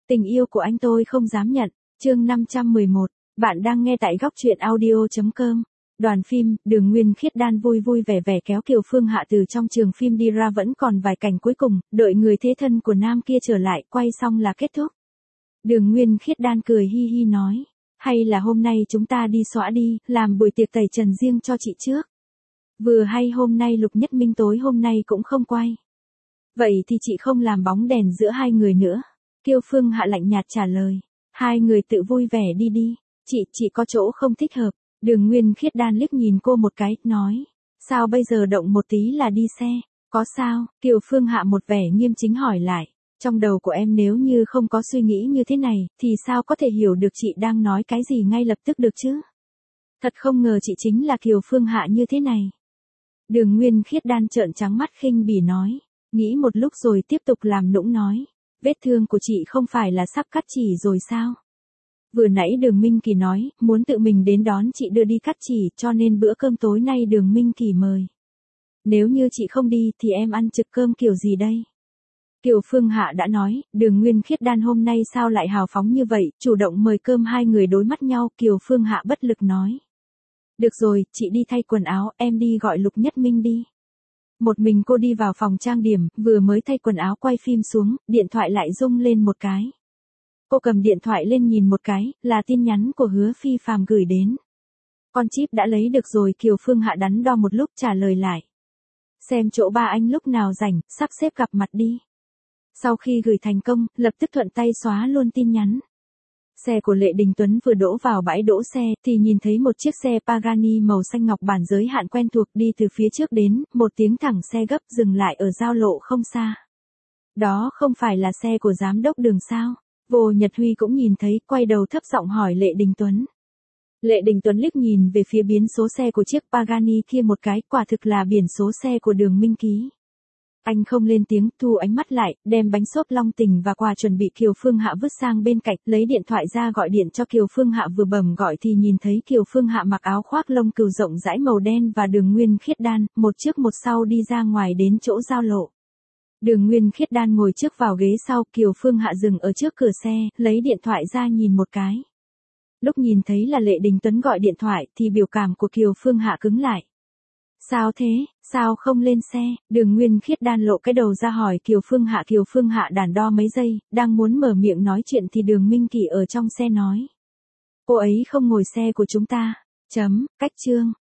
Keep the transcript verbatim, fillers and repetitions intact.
Tình yêu của anh tôi không dám nhận, chương năm trăm mười một, bạn đang nghe tại góc truyện audio chấm com. Đoàn phim, Đường Nguyên Khiết Đan vui vui vẻ vẻ kéo Kiều Phương Hạ từ trong trường phim đi ra, vẫn còn vài cảnh cuối cùng, đợi người thế thân của nam kia trở lại, quay xong là kết thúc. Đường Nguyên Khiết Đan cười hi hi nói, hay là hôm nay chúng ta đi xõa đi, làm buổi tiệc tẩy trần riêng cho chị trước. Vừa hay hôm nay Lục Nhất Minh tối hôm nay cũng không quay. Vậy thì chị không làm bóng đèn giữa hai người nữa. Kiều Phương Hạ lạnh nhạt trả lời, hai người tự vui vẻ đi đi, chị, chị có chỗ không thích hợp. Đường Nguyên Khiết Đan liếc nhìn cô một cái, nói, sao bây giờ động một tí là đi xe, có sao? Kiều Phương Hạ một vẻ nghiêm chính hỏi lại, trong đầu của em nếu như không có suy nghĩ như thế này, thì sao có thể hiểu được chị đang nói cái gì ngay lập tức được chứ? Thật không ngờ chị chính là Kiều Phương Hạ như thế này. Đường Nguyên Khiết Đan trợn trắng mắt khinh bỉ nói, nghĩ một lúc rồi tiếp tục làm nũng nói, vết thương của chị không phải là sắp cắt chỉ rồi sao? Vừa nãy Đường Minh Kỳ nói, muốn tự mình đến đón chị đưa đi cắt chỉ, cho nên bữa cơm tối nay Đường Minh Kỳ mời. Nếu như chị không đi thì em ăn trực cơm kiểu gì đây? Kiều Phương Hạ đã nói, Đường Nguyên Khiết Đan hôm nay sao lại hào phóng như vậy, chủ động mời cơm. Hai người đối mắt nhau, Kiều Phương Hạ bất lực nói. Được rồi, chị đi thay quần áo, em đi gọi Lục Nhất Minh đi. Một mình cô đi vào phòng trang điểm, vừa mới thay quần áo quay phim xuống, điện thoại lại rung lên một cái. Cô cầm điện thoại lên nhìn một cái, là tin nhắn của Hứa Phi Phàm gửi đến. Con chip đã lấy được rồi, Kiều Phương Hạ đắn đo một lúc trả lời lại. Xem chỗ ba anh lúc nào rảnh, sắp xếp gặp mặt đi. Sau khi gửi thành công, lập tức thuận tay xóa luôn tin nhắn. Xe của Lệ Đình Tuấn vừa đỗ vào bãi đỗ xe, thì nhìn thấy một chiếc xe Pagani màu xanh ngọc bản giới hạn quen thuộc đi từ phía trước đến, một tiếng thẳng xe gấp dừng lại ở giao lộ không xa. Đó không phải là xe của giám đốc Đường sao? Vô Nhật Huy cũng nhìn thấy, quay đầu thấp giọng hỏi Lệ Đình Tuấn. Lệ Đình Tuấn liếc nhìn về phía biển số xe của chiếc Pagani kia một cái, quả thực là biển số xe của Đường Minh Ký. Anh không lên tiếng, thu ánh mắt lại, đem bánh xốp Long Tình và quà chuẩn bị Kiều Phương Hạ vứt sang bên cạnh, lấy điện thoại ra gọi điện cho Kiều Phương Hạ. Vừa bấm gọi thì nhìn thấy Kiều Phương Hạ mặc áo khoác lông cừu rộng rãi màu đen và Đường Nguyên Khiết Đan, một trước một sau đi ra ngoài đến chỗ giao lộ. Đường Nguyên Khiết Đan ngồi trước vào ghế sau, Kiều Phương Hạ dừng ở trước cửa xe, lấy điện thoại ra nhìn một cái. Lúc nhìn thấy là Lệ Đình Tuấn gọi điện thoại thì biểu cảm của Kiều Phương Hạ cứng lại. Sao thế, sao không lên xe? Đường Nguyên Khiết Đan lộ cái đầu ra hỏi Kiều Phương Hạ. Kiều Phương Hạ đắn đo mấy giây, đang muốn mở miệng nói chuyện thì Đường Minh Kỳ ở trong xe nói. Cô ấy không ngồi xe của chúng ta. Chấm, cách chương.